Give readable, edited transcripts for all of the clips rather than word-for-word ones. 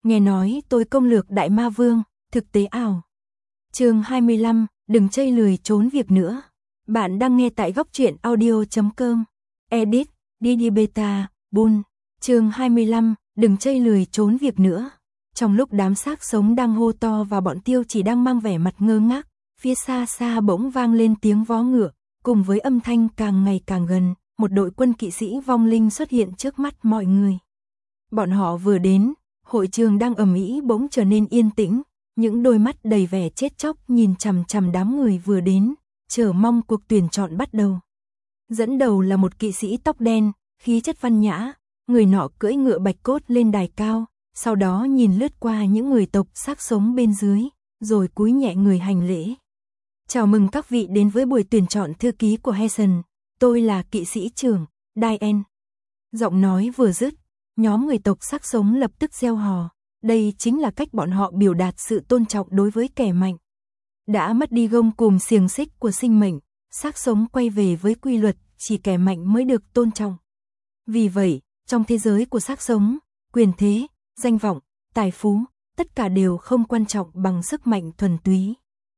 nghe nói tôi công lược Đại Ma Vương, thực tế ảo. Chương 25, đừng chây lười trốn việc nữa. Bạn đang nghe tại góc truyện audio.com. Edit, Didi Beta, Bun. Chương 25, đừng chây lười trốn việc nữa. Trong lúc đám xác sống đang hô to và bọn Tiêu Chỉ đang mang vẻ mặt ngơ ngác, phía xa xa bỗng vang lên tiếng vó ngựa, cùng với âm thanh càng ngày càng gần, một đội quân kỵ sĩ vong linh xuất hiện trước mắt mọi người. Bọn họ vừa đến, hội trường đang ầm ĩ bỗng trở nên yên tĩnh, những đôi mắt đầy vẻ chết chóc nhìn chằm chằm đám người vừa đến, chờ mong cuộc tuyển chọn bắt đầu. Dẫn đầu là một kỵ sĩ tóc đen, khí chất văn nhã, người nọ cưỡi ngựa bạch cốt lên đài cao, sau đó nhìn lướt qua những người tộc xác sống bên dưới, rồi cúi nhẹ người hành lễ. Chào mừng các vị đến với buổi tuyển chọn thư ký của Hessen, tôi là kỵ sĩ trưởng, Diane. Giọng nói vừa dứt, nhóm người tộc xác sống lập tức reo hò, đây chính là cách bọn họ biểu đạt sự tôn trọng đối với kẻ mạnh. Đã mất đi gông cùm xiềng xích của sinh mệnh, xác sống quay về với quy luật, chỉ kẻ mạnh mới được tôn trọng. Vì vậy, trong thế giới của xác sống, quyền thế, danh vọng, tài phú, tất cả đều không quan trọng bằng sức mạnh thuần túy.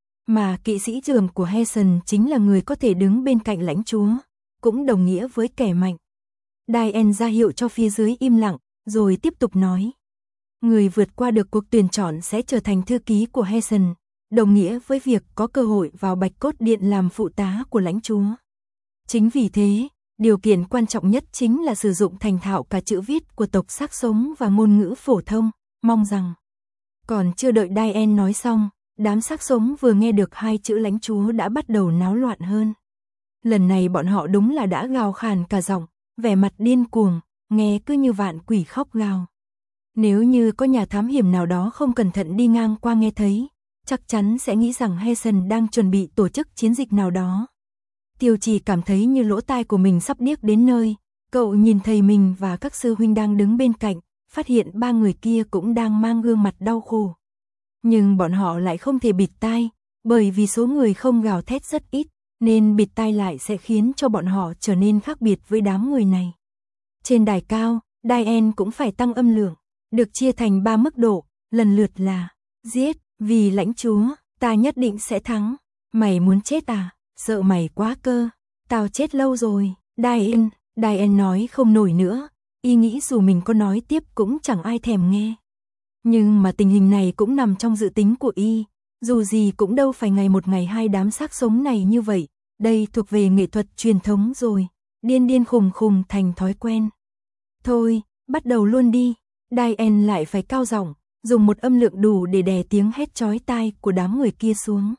Mà kỵ sĩ trưởng của Hessen chính là người có thể đứng bên cạnh lãnh chúa, cũng đồng nghĩa với kẻ mạnh. Diane ra hiệu cho phía dưới im lặng, rồi tiếp tục nói. Người vượt qua được cuộc tuyển chọn sẽ trở thành thư ký của Hessen, đồng nghĩa với việc có cơ hội vào Bạch Cốt Điện làm phụ tá của lãnh chúa. Chính vì thế, điều kiện quan trọng nhất chính là sử dụng thành thạo cả chữ viết của tộc xác sống và ngôn ngữ phổ thông, mong rằng. Còn chưa đợi Diane nói xong, đám xác sống vừa nghe được hai chữ lãnh chúa đã bắt đầu náo loạn hơn. Lần này bọn họ đúng là đã gào khàn cả giọng, vẻ mặt điên cuồng, nghe cứ như vạn quỷ khóc gào. Nếu như có nhà thám hiểm nào đó không cẩn thận đi ngang qua nghe thấy, chắc chắn sẽ nghĩ rằng Hessen đang chuẩn bị tổ chức chiến dịch nào đó. Tiêu Chỉ cảm thấy như lỗ tai của mình sắp điếc đến nơi, cậu nhìn thầy mình và các sư huynh đang đứng bên cạnh, phát hiện ba người kia cũng đang mang gương mặt đau khổ. Nhưng bọn họ lại không thể bịt tai, bởi vì số người không gào thét rất ít, nên bịt tai lại sẽ khiến cho bọn họ trở nên khác biệt với đám người này. Trên đài cao, Diane cũng phải tăng âm lượng, được chia thành 3 mức độ, lần lượt là giết, vì lãnh chúa, ta nhất định sẽ thắng. Mày muốn chết à? Sợ mày quá cơ. Tao chết lâu rồi. Diane nói không nổi nữa, y nghĩ dù mình có nói tiếp cũng chẳng ai thèm nghe. Nhưng mà tình hình này cũng nằm trong dự tính của y, dù gì cũng đâu phải ngày một ngày hai đám xác sống này như vậy, đây thuộc về nghệ thuật truyền thống rồi, điên khùng khùng thành thói quen. Thôi, bắt đầu luôn đi. Diane lại phải cao giọng, dùng một âm lượng đủ để đè tiếng hét chói tai của đám người kia xuống.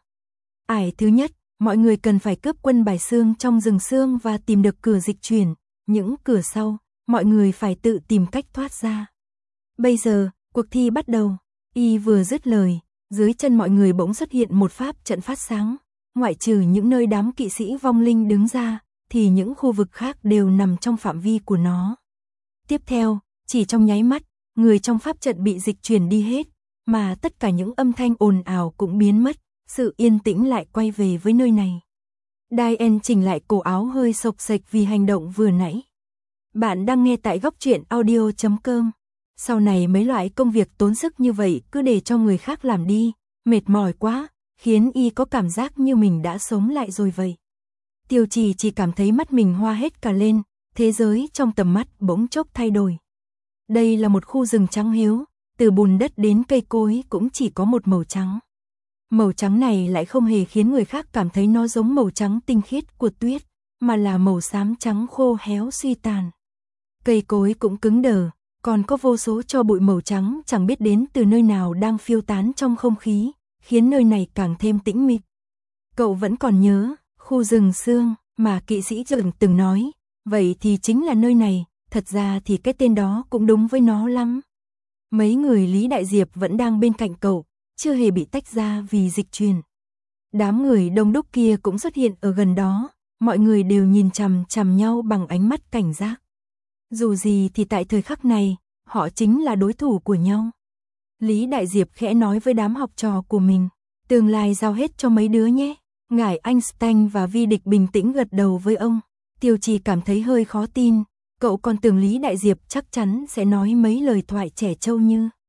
Ải thứ nhất, mọi người cần phải cướp quân bài xương trong rừng xương và tìm được cửa dịch chuyển, những cửa sau, mọi người phải tự tìm cách thoát ra. Bây giờ, cuộc thi bắt đầu. Y vừa dứt lời, dưới chân mọi người bỗng xuất hiện một pháp trận phát sáng, ngoại trừ những nơi đám kỵ sĩ vong linh đứng ra, thì những khu vực khác đều nằm trong phạm vi của nó. Tiếp theo, chỉ trong nháy mắt, người trong pháp trận bị dịch chuyển đi hết, mà tất cả những âm thanh ồn ào cũng biến mất, sự yên tĩnh lại quay về với nơi này. Diane chỉnh lại cổ áo hơi xộc xệch vì hành động vừa nãy. Bạn đang nghe tại góc truyện audio.com. Sau này mấy loại công việc tốn sức như vậy cứ để cho người khác làm đi, mệt mỏi quá, khiến y có cảm giác như mình đã sống lại rồi vậy. Tiêu Chỉ cảm thấy mắt mình hoa hết cả lên, thế giới trong tầm mắt bỗng chốc thay đổi. Đây là một khu rừng trắng hiếu, từ bùn đất đến cây cối cũng chỉ có một màu trắng. Màu trắng này lại không hề khiến người khác cảm thấy nó giống màu trắng tinh khiết của tuyết, mà là màu xám trắng khô héo suy tàn. Cây cối cũng cứng đờ, còn có vô số tro bụi màu trắng chẳng biết đến từ nơi nào đang phiêu tán trong không khí, khiến nơi này càng thêm tĩnh mịch. Cậu vẫn còn nhớ, khu rừng xương mà kỵ sĩ trưởng từng nói, vậy thì chính là nơi này, thật ra thì cái tên đó cũng đúng với nó lắm. Mấy người Lý Đại Diệp vẫn đang bên cạnh cậu, chưa hề bị tách ra vì dịch truyền. Đám người đông đúc kia cũng xuất hiện ở gần đó, mọi người đều nhìn chằm chằm nhau bằng ánh mắt cảnh giác. Dù gì thì tại thời khắc này, họ chính là đối thủ của nhau. Lý Đại Diệp khẽ nói với đám học trò của mình, tương lai giao hết cho mấy đứa nhé. Ngải Einstein và Vi Địch bình tĩnh gật đầu với ông. Tiêu Chỉ cảm thấy hơi khó tin, cậu còn tưởng Lý Đại Diệp chắc chắn sẽ nói mấy lời thoại trẻ trâu như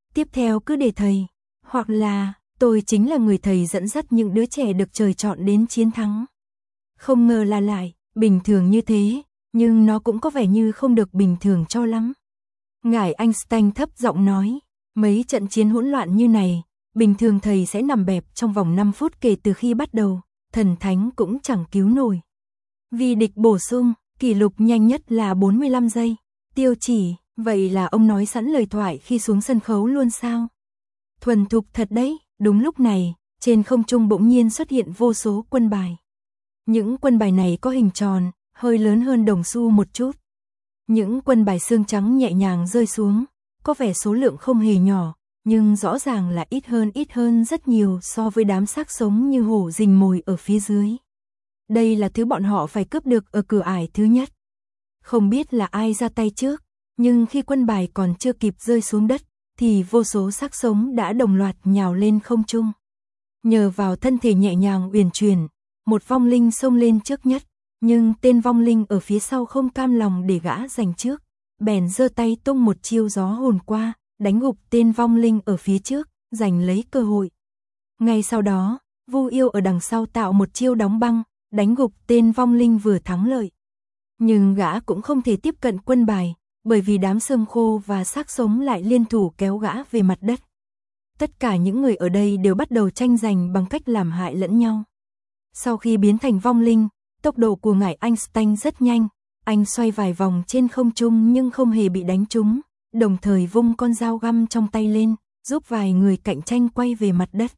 tiếp theo cứ để thầy, hoặc là, tôi chính là người thầy dẫn dắt những đứa trẻ được trời chọn đến chiến thắng. Không ngờ là lại, bình thường như thế, nhưng nó cũng có vẻ như không được bình thường cho lắm. Ngài Einstein thấp giọng nói, mấy trận chiến hỗn loạn như này, bình thường thầy sẽ nằm bẹp trong vòng 5 phút kể từ khi bắt đầu, thần thánh cũng chẳng cứu nổi. Vi Địch bổ sung, kỷ lục nhanh nhất là 45 giây. Tiêu Chỉ, vậy là ông nói sẵn lời thoại khi xuống sân khấu luôn sao? Thuần thục thật đấy, đúng lúc này, trên không trung bỗng nhiên xuất hiện vô số quân bài. Những quân bài này có hình tròn, hơi lớn hơn đồng xu một chút. Những quân bài xương trắng nhẹ nhàng rơi xuống, có vẻ số lượng không hề nhỏ, nhưng rõ ràng là ít hơn rất nhiều so với đám xác sống như hổ rình mồi ở phía dưới. Đây là thứ bọn họ phải cướp được ở cửa ải thứ nhất. Không biết là ai ra tay trước, nhưng khi quân bài còn chưa kịp rơi xuống đất, thì vô số xác sống đã đồng loạt nhào lên không trung. Nhờ vào thân thể nhẹ nhàng uyển chuyển, một vong linh xông lên trước nhất, nhưng tên vong linh ở phía sau không cam lòng để gã giành trước, bèn giơ tay tung một chiêu gió hồn qua, đánh gục tên vong linh ở phía trước, giành lấy cơ hội. Ngay sau đó, Vu Yêu ở đằng sau tạo một chiêu đóng băng, đánh gục tên vong linh vừa thắng lợi. Nhưng gã cũng không thể tiếp cận quân bài, bởi vì đám xương khô và xác sống lại liên thủ kéo gã về mặt đất. Tất cả những người ở đây đều bắt đầu tranh giành bằng cách làm hại lẫn nhau. Sau khi biến thành vong linh, tốc độ của ngài Einstein rất nhanh, anh xoay vài vòng trên không trung nhưng không hề bị đánh trúng, đồng thời vung con dao găm trong tay lên, giúp vài người cạnh tranh quay về mặt đất.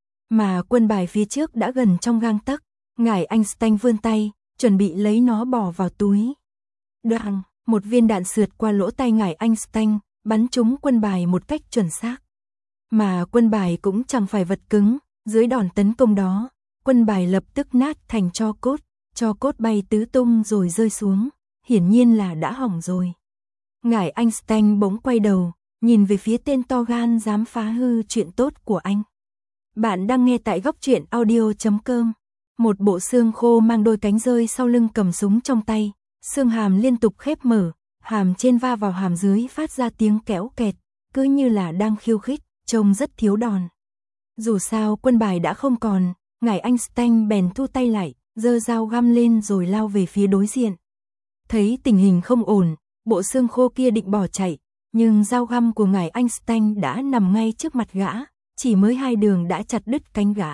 Mà quân bài phía trước đã gần trong gang tấc, ngài Einstein vươn tay, chuẩn bị lấy nó bỏ vào túi. Đoạn, một viên đạn sượt qua lỗ tai ngài Einstein, bắn trúng quân bài một cách chuẩn xác. Mà quân bài cũng chẳng phải vật cứng, dưới đòn tấn công đó, quân bài lập tức nát thành tro cốt bay tứ tung rồi rơi xuống, hiển nhiên là đã hỏng rồi. Ngài Einstein bỗng quay đầu, nhìn về phía tên to gan dám phá hư chuyện tốt của anh. Bạn đang nghe tại góc truyện audio.com. Một bộ xương khô mang đôi cánh rơi sau lưng cầm súng trong tay, xương hàm liên tục khép mở, hàm trên va vào hàm dưới phát ra tiếng kéo kẹt, cứ như là đang khiêu khích, trông rất thiếu đòn. Dù sao quân bài đã không còn, ngài Einstein bèn thu tay lại, giơ dao găm lên rồi lao về phía đối diện. Thấy tình hình không ổn, bộ xương khô kia định bỏ chạy, nhưng dao găm của ngài Einstein đã nằm ngay trước mặt gã, chỉ mới 2 đường đã chặt đứt cánh gã.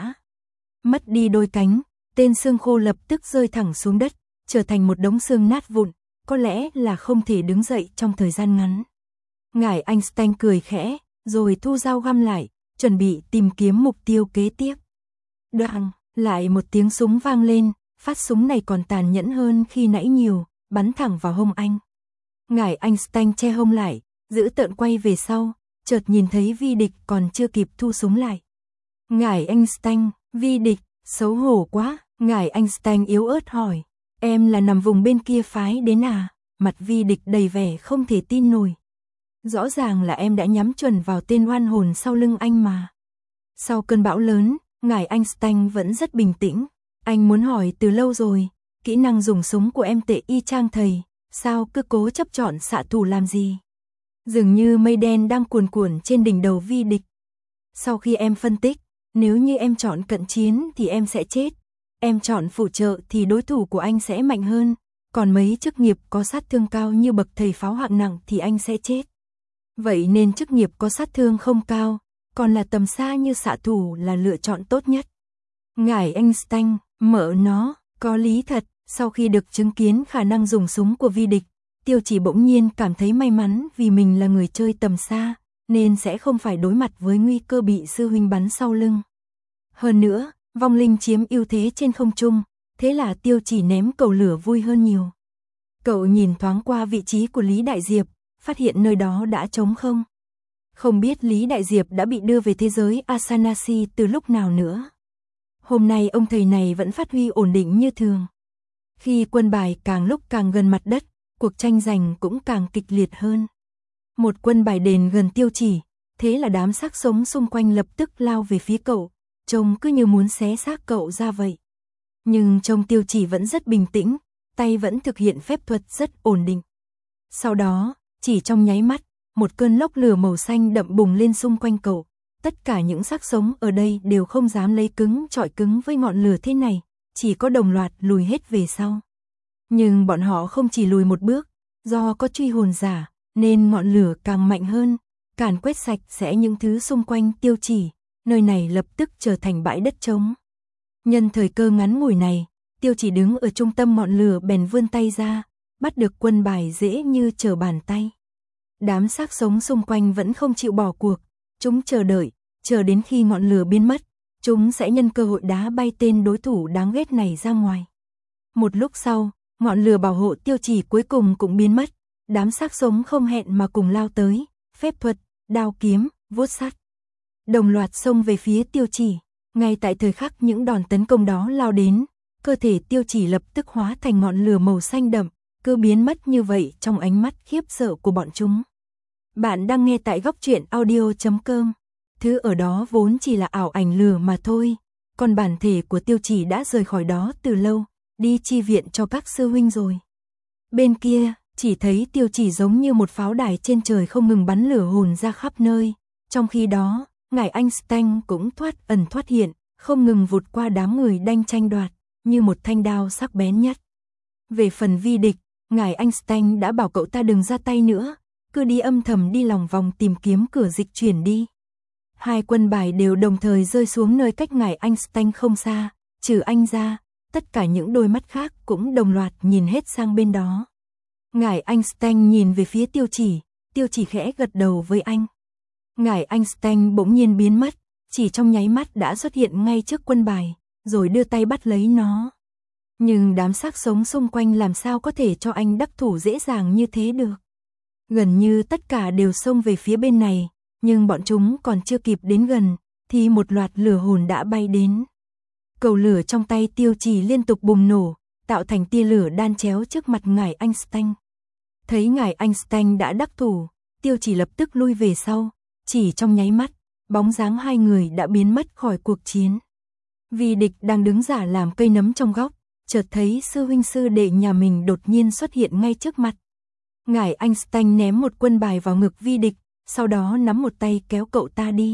Mất đi đôi cánh, tên xương khô lập tức rơi thẳng xuống đất, trở thành một đống xương nát vụn, có lẽ là không thể đứng dậy trong thời gian ngắn. Ngài Einstein cười khẽ, rồi thu dao găm lại, chuẩn bị tìm kiếm mục tiêu kế tiếp. Đoạn, lại một tiếng súng vang lên, phát súng này còn tàn nhẫn hơn khi nãy nhiều, bắn thẳng vào hông anh. Ngài Einstein che hông lại, giữ tợn quay về sau, chợt nhìn thấy Vi Địch còn chưa kịp thu súng lại. Ngài Einstein, Vi Địch, xấu hổ quá, ngài Einstein yếu ớt hỏi, em là nằm vùng bên kia phái đến à? Mặt Vi Địch đầy vẻ không thể tin nổi. Rõ ràng là em đã nhắm chuẩn vào tên oan hồn sau lưng anh mà. Sau cơn bão lớn, ngài Einstein vẫn rất bình tĩnh. Anh muốn hỏi từ lâu rồi, kỹ năng dùng súng của em tệ y chang thầy, sao cứ cố chấp chọn xạ thủ làm gì? Dường như mây đen đang cuồn cuộn trên đỉnh đầu Vi Địch. Sau khi em phân tích, nếu như em chọn cận chiến thì em sẽ chết. Em chọn phụ trợ thì đối thủ của anh sẽ mạnh hơn. Còn mấy chức nghiệp có sát thương cao như bậc thầy pháo hạng nặng thì anh sẽ chết. Vậy nên chức nghiệp có sát thương không cao, còn là tầm xa như xạ thủ là lựa chọn tốt nhất. Ngài Einstein, mợ nó, có lý thật. Sau khi được chứng kiến khả năng dùng súng của Vi Địch, Tiêu Chỉ bỗng nhiên cảm thấy may mắn vì mình là người chơi tầm xa, nên sẽ không phải đối mặt với nguy cơ bị sư huynh bắn sau lưng. Hơn nữa, vong linh chiếm ưu thế trên không trung, thế là Tiêu Chỉ ném cầu lửa vui hơn nhiều. Cậu nhìn thoáng qua vị trí của Lý Đại Diệp, phát hiện nơi đó đã trống không. Không biết Lý Đại Diệp đã bị đưa về thế giới Asanasi từ lúc nào nữa. Hôm nay ông thầy này vẫn phát huy ổn định như thường. Khi quân bài càng lúc càng gần mặt đất, cuộc tranh giành cũng càng kịch liệt hơn. Một quân bài đền gần Tiêu Chỉ, thế là đám xác sống xung quanh lập tức lao về phía cậu, trông cứ như muốn xé xác cậu ra vậy. Nhưng trông Tiêu Chỉ vẫn rất bình tĩnh, tay vẫn thực hiện phép thuật rất ổn định. Sau đó, chỉ trong nháy mắt, một cơn lốc lửa màu xanh đậm bùng lên xung quanh cậu. Tất cả những xác sống ở đây đều không dám lấy cứng chọi cứng với ngọn lửa thế này, chỉ có đồng loạt lùi hết về sau. Nhưng bọn họ không chỉ lùi một bước, do có truy hồn giả, nên ngọn lửa càng mạnh hơn, càn quét sạch sẽ những thứ xung quanh Tiêu Chỉ, nơi này lập tức trở thành bãi đất trống. Nhân thời cơ ngắn ngủi này, Tiêu Chỉ đứng ở trung tâm ngọn lửa bèn vươn tay ra, bắt được quân bài dễ như trở bàn tay. Đám xác sống xung quanh vẫn không chịu bỏ cuộc, chúng chờ đợi, chờ đến khi ngọn lửa biến mất, chúng sẽ nhân cơ hội đá bay tên đối thủ đáng ghét này ra ngoài. Một lúc sau, ngọn lửa bảo hộ Tiêu Chỉ cuối cùng cũng biến mất, đám xác sống không hẹn mà cùng lao tới, phép thuật, đao kiếm, vuốt sắt. Đồng loạt xông về phía Tiêu Chỉ, ngay tại thời khắc những đòn tấn công đó lao đến, cơ thể Tiêu Chỉ lập tức hóa thành ngọn lửa màu xanh đậm, cứ biến mất như vậy trong ánh mắt khiếp sợ của bọn chúng. Bạn đang nghe tại góc truyện audio.com. Thứ ở đó vốn chỉ là ảo ảnh lửa mà thôi, còn bản thể của Tiêu Chỉ đã rời khỏi đó từ lâu, đi chi viện cho các sư huynh rồi. Bên kia, chỉ thấy Tiêu Chỉ giống như một pháo đài trên trời không ngừng bắn lửa hồn ra khắp nơi. Trong khi đó, ngài Einstein cũng thoát ẩn thoát hiện, không ngừng vụt qua đám người đang tranh đoạt, như một thanh đao sắc bén nhất. Về phần Vi Địch, ngài Einstein đã bảo cậu ta đừng ra tay nữa, cứ đi âm thầm đi lòng vòng tìm kiếm cửa dịch chuyển đi. Hai quân bài đều đồng thời rơi xuống nơi cách ngài Einstein không xa, trừ anh ra, tất cả những đôi mắt khác cũng đồng loạt nhìn hết sang bên đó. Ngài Einstein nhìn về phía Tiêu Chỉ khẽ gật đầu với anh. Ngài Einstein bỗng nhiên biến mất, chỉ trong nháy mắt đã xuất hiện ngay trước quân bài, rồi đưa tay bắt lấy nó. Nhưng đám xác sống xung quanh làm sao có thể cho anh đắc thủ dễ dàng như thế được. Gần như tất cả đều xông về phía bên này, nhưng bọn chúng còn chưa kịp đến gần, thì một loạt lửa hồn đã bay đến. Cầu lửa trong tay Tiêu Chỉ liên tục bùng nổ, tạo thành tia lửa đan chéo trước mặt ngài Einstein. Thấy ngài Einstein đã đắc thủ, Tiêu Chỉ lập tức lui về sau, chỉ trong nháy mắt, bóng dáng hai người đã biến mất khỏi cuộc chiến. Vi Địch đang đứng giả làm cây nấm trong góc, chợt thấy sư huynh sư đệ nhà mình đột nhiên xuất hiện ngay trước mặt. Ngài Einstein ném một quân bài vào ngực Vi Địch, sau đó nắm một tay kéo cậu ta đi.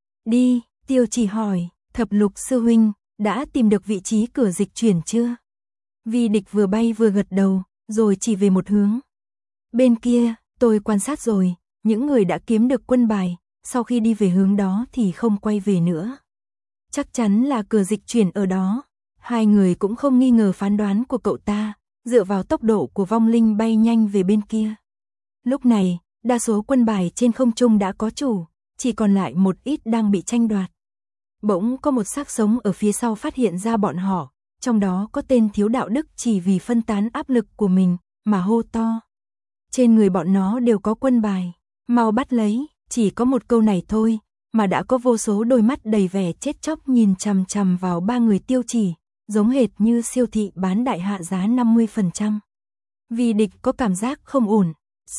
Đi, Tiêu Chỉ hỏi, Thập Lục sư huynh, đã tìm được vị trí cửa dịch chuyển chưa? Vi Địch vừa bay vừa gật đầu, rồi chỉ về một hướng. Bên kia, tôi quan sát rồi, những người đã kiếm được quân bài, sau khi đi về hướng đó thì không quay về nữa. Chắc chắn là cửa dịch chuyển ở đó. Hai người cũng không nghi ngờ phán đoán của cậu ta, dựa vào tốc độ của vong linh bay nhanh về bên kia. Lúc này, đa số quân bài trên không trung đã có chủ, chỉ còn lại một ít đang bị tranh đoạt. Bỗng có một xác sống ở phía sau phát hiện ra bọn họ, trong đó có tên thiếu đạo đức chỉ vì phân tán áp lực của mình mà hô to. Trên người bọn nó đều có quân bài, mau bắt lấy, chỉ có một câu này thôi, mà đã có vô số đôi mắt đầy vẻ chết chóc nhìn chằm chằm vào ba người Tiêu Chỉ, giống hệt như siêu thị bán đại hạ giá 50%. Vi Địch có cảm giác không ổn,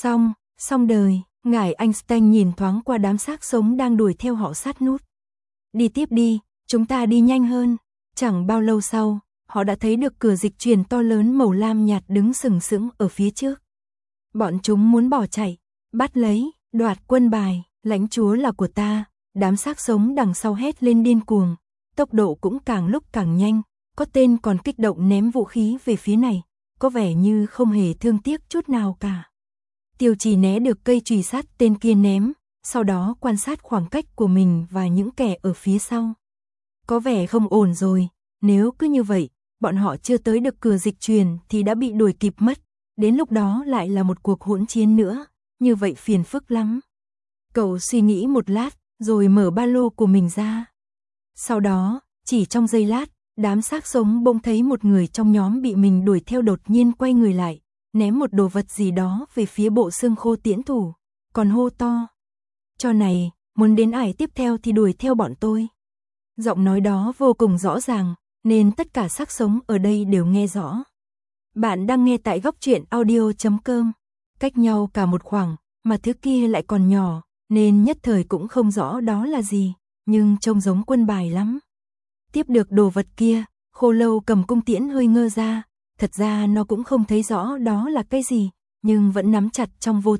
xong đời, ngài Einstein nhìn thoáng qua đám xác sống đang đuổi theo họ sát nút. Đi tiếp đi, chúng ta đi nhanh hơn. Chẳng bao lâu sau, họ đã thấy được cửa dịch chuyển to lớn màu lam nhạt đứng sừng sững ở phía trước. Bọn chúng muốn bỏ chạy, bắt lấy, đoạt quân bài, lãnh chúa là của ta. Đám xác sống đằng sau hét lên điên cuồng, tốc độ cũng càng lúc càng nhanh, có tên còn kích động ném vũ khí về phía này, có vẻ như không hề thương tiếc chút nào cả. Tiêu Chỉ né được cây chùy sắt tên kia ném, sau đó quan sát khoảng cách của mình và những kẻ ở phía sau. Có vẻ không ổn rồi, nếu cứ như vậy, bọn họ chưa tới được cửa dịch chuyển thì đã bị đuổi kịp mất, đến lúc đó lại là một cuộc hỗn chiến nữa, như vậy phiền phức lắm. Cậu suy nghĩ một lát, rồi mở ba lô của mình ra. Sau đó, chỉ trong giây lát, đám xác sống bỗng thấy một người trong nhóm bị mình đuổi theo đột nhiên quay người lại, ném một đồ vật gì đó về phía bộ xương khô tiễn thủ, còn hô to. Cho này, muốn đến ải tiếp theo thì đuổi theo bọn tôi. Giọng nói đó vô cùng rõ ràng, nên tất cả xác sống ở đây đều nghe rõ. Bạn đang nghe tại góc truyện audio.com, cách nhau cả một khoảng, mà thứ kia lại còn nhỏ, nên nhất thời cũng không rõ đó là gì, nhưng trông giống quân bài lắm. Tiếp được đồ vật kia, Khô Lâu cầm cung tiễn hơi ngơ ra, thật ra nó cũng không thấy rõ đó là cái gì, nhưng vẫn nắm chặt trong vô thức,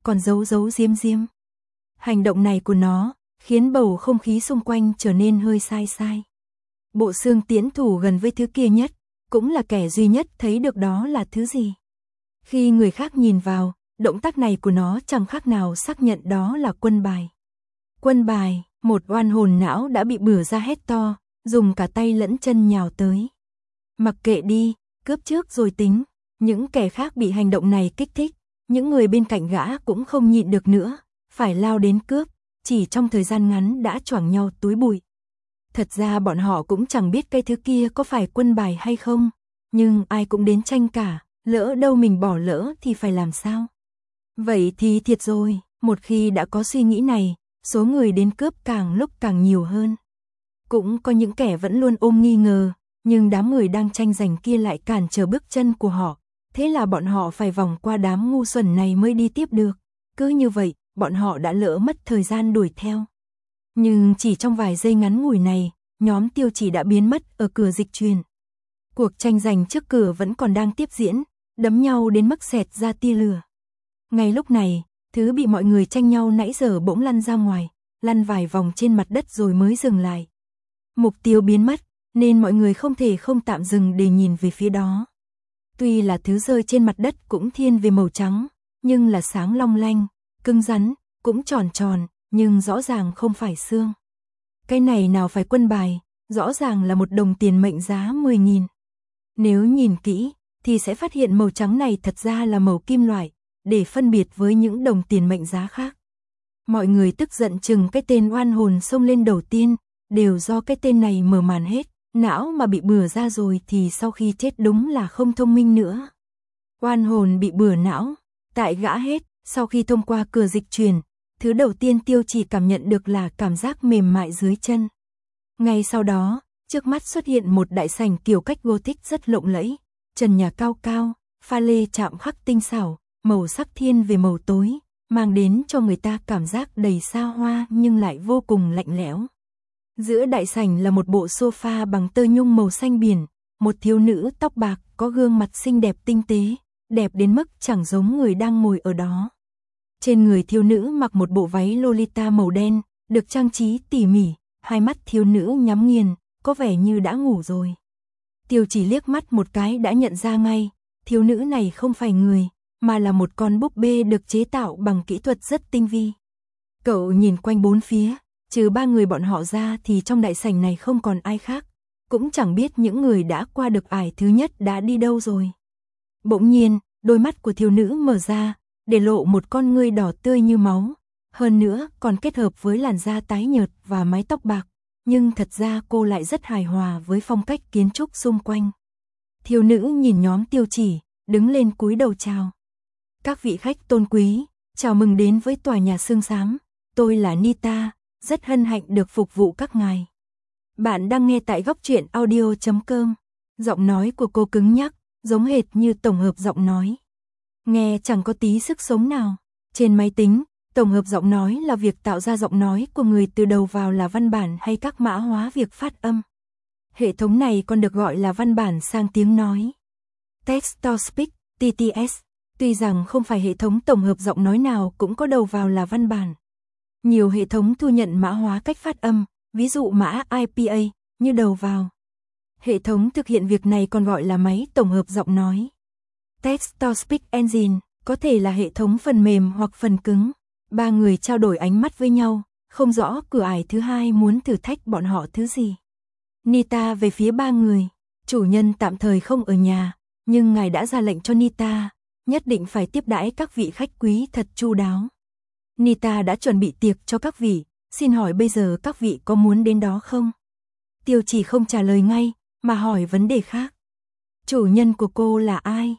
còn giấu giấu giếm giếm. Hành động này của nó khiến bầu không khí xung quanh trở nên hơi sai sai. Bộ xương tiễn thủ gần với thứ kia nhất, cũng là kẻ duy nhất thấy được đó là thứ gì. Khi người khác nhìn vào, động tác này của nó chẳng khác nào xác nhận đó là quân bài. Quân bài, một oan hồn não đã bị bừa ra hét to, dùng cả tay lẫn chân nhào tới. Mặc kệ đi, cướp trước rồi tính. Những kẻ khác bị hành động này kích thích, những người bên cạnh gã cũng không nhịn được nữa, phải lao đến cướp, chỉ trong thời gian ngắn đã choảng nhau túi bụi. Thật ra bọn họ cũng chẳng biết cái thứ kia có phải quân bài hay không, nhưng ai cũng đến tranh cả, lỡ đâu mình bỏ lỡ thì phải làm sao? Vậy thì thiệt rồi, một khi đã có suy nghĩ này, số người đến cướp càng lúc càng nhiều hơn. Cũng có những kẻ vẫn luôn ôm nghi ngờ, nhưng đám người đang tranh giành kia lại cản trở bước chân của họ, thế là bọn họ phải vòng qua đám ngu xuẩn này mới đi tiếp được. Cứ như vậy, bọn họ đã lỡ mất thời gian đuổi theo. Nhưng chỉ trong vài giây ngắn ngủi này, nhóm Tiêu Chỉ đã biến mất ở cửa dịch truyền. Cuộc tranh giành trước cửa vẫn còn đang tiếp diễn, đấm nhau đến mức xẹt ra tia lửa. Ngay lúc này, thứ bị mọi người tranh nhau nãy giờ bỗng lăn ra ngoài, lăn vài vòng trên mặt đất rồi mới dừng lại. Mục tiêu biến mất, nên mọi người không thể không tạm dừng để nhìn về phía đó. Tuy là thứ rơi trên mặt đất cũng thiên về màu trắng, nhưng là sáng long lanh, cứng rắn, cũng tròn tròn, nhưng rõ ràng không phải xương. Cái này nào phải quân bài, rõ ràng là một đồng tiền mệnh giá 10.000. Nếu nhìn kỹ, thì sẽ phát hiện màu trắng này thật ra là màu kim loại, để phân biệt với những đồng tiền mệnh giá khác. Mọi người tức giận chừng cái tên oan hồn xông lên đầu tiên, đều do cái tên này mở màn hết, não mà bị bừa ra rồi thì sau khi chết đúng là không thông minh nữa. Oan hồn bị bừa não, tại gã hết, sau khi thông qua cửa dịch truyền, thứ đầu tiên Tiêu Chỉ cảm nhận được là cảm giác mềm mại dưới chân. Ngay sau đó, trước mắt xuất hiện một đại sảnh kiểu cách Gothic rất lộng lẫy, trần nhà cao cao, pha lê chạm khắc tinh xảo, màu sắc thiên về màu tối, mang đến cho người ta cảm giác đầy xa hoa nhưng lại vô cùng lạnh lẽo. Giữa đại sảnh là một bộ sofa bằng tơ nhung màu xanh biển, một thiếu nữ tóc bạc có gương mặt xinh đẹp tinh tế, đẹp đến mức chẳng giống người đang ngồi ở đó. Trên người thiếu nữ mặc một bộ váy Lolita màu đen, được trang trí tỉ mỉ, hai mắt thiếu nữ nhắm nghiền, có vẻ như đã ngủ rồi. Tiêu Chỉ liếc mắt một cái đã nhận ra ngay, thiếu nữ này không phải người, mà là một con búp bê được chế tạo bằng kỹ thuật rất tinh vi. Cậu nhìn quanh bốn phía, trừ ba người bọn họ ra thì trong đại sảnh này không còn ai khác, cũng chẳng biết những người đã qua được ải thứ nhất đã đi đâu rồi. Bỗng nhiên, đôi mắt của thiếu nữ mở ra, để lộ một con ngươi đỏ tươi như máu, hơn nữa còn kết hợp với làn da tái nhợt và mái tóc bạc, nhưng thật ra cô lại rất hài hòa với phong cách kiến trúc xung quanh. Thiếu nữ nhìn nhóm Tiêu Chỉ, đứng lên cúi đầu chào. Các vị khách tôn quý, chào mừng đến với tòa nhà xương xám, tôi là Nita, rất hân hạnh được phục vụ các ngài. Bạn đang nghe tại góc truyện audio.com. Giọng nói của cô cứng nhắc, giống hệt như tổng hợp giọng nói. Nghe chẳng có tí sức sống nào. Trên máy tính, tổng hợp giọng nói là việc tạo ra giọng nói của người từ đầu vào là văn bản hay các mã hóa việc phát âm. Hệ thống này còn được gọi là văn bản sang tiếng nói. Text to Speech, TTS. Tuy rằng không phải hệ thống tổng hợp giọng nói nào cũng có đầu vào là văn bản. Nhiều hệ thống thu nhận mã hóa cách phát âm, ví dụ mã IPA, như đầu vào. Hệ thống thực hiện việc này còn gọi là máy tổng hợp giọng nói. Text to Speech Engine, có thể là hệ thống phần mềm hoặc phần cứng. Ba người trao đổi ánh mắt với nhau, không rõ cửa ải thứ hai muốn thử thách bọn họ thứ gì. Nita về phía ba người, chủ nhân tạm thời không ở nhà, nhưng ngài đã ra lệnh cho Nita, nhất định phải tiếp đãi các vị khách quý thật chu đáo. Nita đã chuẩn bị tiệc cho các vị, xin hỏi bây giờ các vị có muốn đến đó không? Tiêu Chỉ không trả lời ngay, mà hỏi vấn đề khác. Chủ nhân của cô là ai?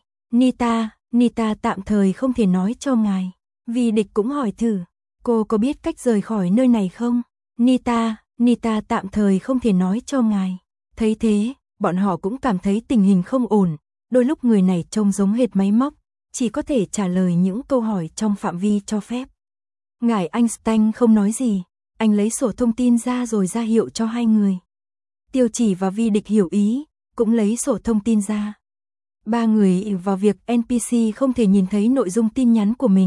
Nita tạm thời không thể nói cho ngài. Vì địch cũng hỏi thử, cô có biết cách rời khỏi nơi này không? Nita tạm thời không thể nói cho ngài. Thấy thế, bọn họ cũng cảm thấy tình hình không ổn, đôi lúc người này trông giống hệt máy móc, chỉ có thể trả lời những câu hỏi trong phạm vi cho phép. Ngài Einstein không nói gì, anh lấy sổ thông tin ra rồi ra hiệu cho hai người. Tiêu Chỉ và Vi Địch hiểu ý, cũng lấy sổ thông tin ra. Ba người vào việc NPC không thể nhìn thấy nội dung tin nhắn của mình,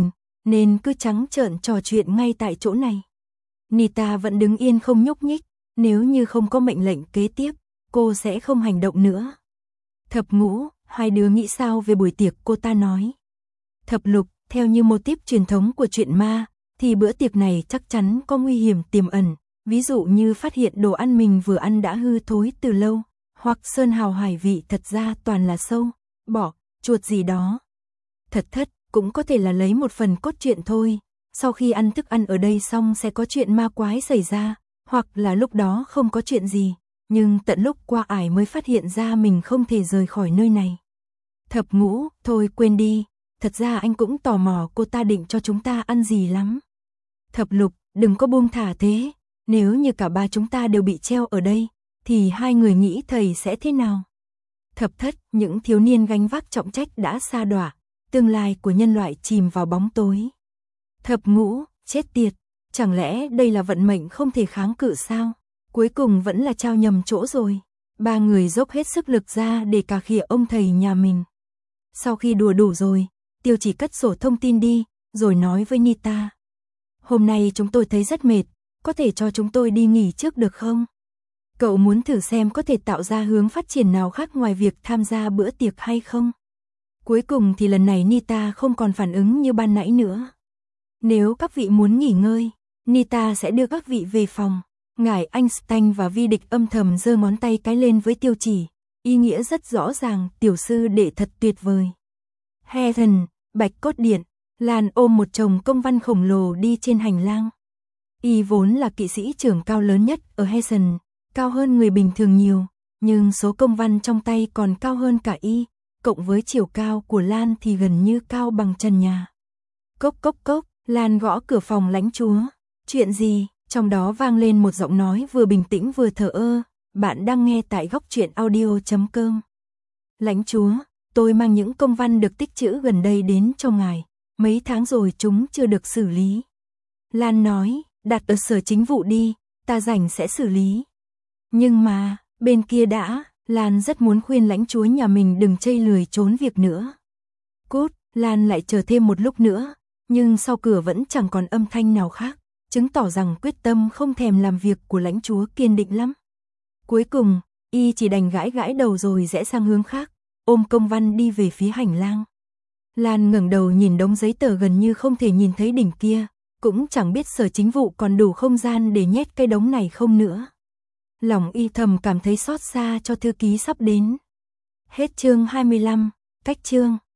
nên cứ trắng trợn trò chuyện ngay tại chỗ này. Nita vẫn đứng yên không nhúc nhích, nếu như không có mệnh lệnh kế tiếp, cô sẽ không hành động nữa. Thập Ngũ, hai đứa nghĩ sao về buổi tiệc, cô ta nói. Thập Lục, theo như mô típ truyền thống của truyện ma, thì bữa tiệc này chắc chắn có nguy hiểm tiềm ẩn, ví dụ như phát hiện đồ ăn mình vừa ăn đã hư thối từ lâu, hoặc sơn hào hải vị thật ra toàn là sâu, bọ, chuột gì đó. Thật Thất, cũng có thể là lấy một phần cốt truyện thôi, sau khi ăn thức ăn ở đây xong sẽ có chuyện ma quái xảy ra, hoặc là lúc đó không có chuyện gì, nhưng tận lúc qua ải mới phát hiện ra mình không thể rời khỏi nơi này. Thập Ngũ, thôi quên đi, thật ra anh cũng tò mò cô ta định cho chúng ta ăn gì lắm. Thập Lục, đừng có buông thả thế, nếu như cả ba chúng ta đều bị treo ở đây, thì hai người nghĩ thầy sẽ thế nào? Thập Thất, những thiếu niên gánh vác trọng trách đã sa đọa, tương lai của nhân loại chìm vào bóng tối. Thập Ngũ, chết tiệt, chẳng lẽ đây là vận mệnh không thể kháng cự sao? Cuối cùng vẫn là trao nhầm chỗ rồi. Ba người dốc hết sức lực ra để cà khịa ông thầy nhà mình. Sau khi đùa đủ rồi, Tiêu Chỉ cất sổ thông tin đi, rồi nói với Nita. Hôm nay chúng tôi thấy rất mệt, có thể cho chúng tôi đi nghỉ trước được không? Cậu muốn thử xem có thể tạo ra hướng phát triển nào khác ngoài việc tham gia bữa tiệc hay không? Cuối cùng thì lần này Nita không còn phản ứng như ban nãy nữa. Nếu các vị muốn nghỉ ngơi, Nita sẽ đưa các vị về phòng. Ngài Einstein và Vi Địch âm thầm giơ ngón tay cái lên với Tiêu Chỉ, ý nghĩa rất rõ ràng, tiểu sư đệ thật tuyệt vời. Heaven, Bạch Cốt Điện, Lan ôm một chồng công văn khổng lồ đi trên hành lang. Y vốn là kỵ sĩ trưởng cao lớn nhất ở Heaven, cao hơn người bình thường nhiều, nhưng số công văn trong tay còn cao hơn cả y, cộng với chiều cao của Lan thì gần như cao bằng trần nhà. Cốc cốc cốc, Lan gõ cửa phòng lãnh chúa. Chuyện gì? Trong đó vang lên một giọng nói vừa bình tĩnh vừa thờ ơ. Bạn đang nghe tại góc truyện audio.com. Lãnh chúa, tôi mang những công văn được tích trữ gần đây đến cho ngài. Mấy tháng rồi chúng chưa được xử lý. Lan nói, đặt ở sở chính vụ đi, ta rảnh sẽ xử lý. Nhưng mà, bên kia đã, Lan rất muốn khuyên lãnh chúa nhà mình đừng chây lười trốn việc nữa. Cút, Lan lại chờ thêm một lúc nữa, nhưng sau cửa vẫn chẳng còn âm thanh nào khác, chứng tỏ rằng quyết tâm không thèm làm việc của lãnh chúa kiên định lắm. Cuối cùng, y chỉ đành gãi gãi đầu rồi rẽ sang hướng khác, ôm công văn đi về phía hành lang. Lan ngẩng đầu nhìn đống giấy tờ gần như không thể nhìn thấy đỉnh kia, cũng chẳng biết sở chính vụ còn đủ không gian để nhét cái đống này không nữa. Lòng y thầm cảm thấy xót xa cho thư ký sắp đến. Hết chương 25, cách chương.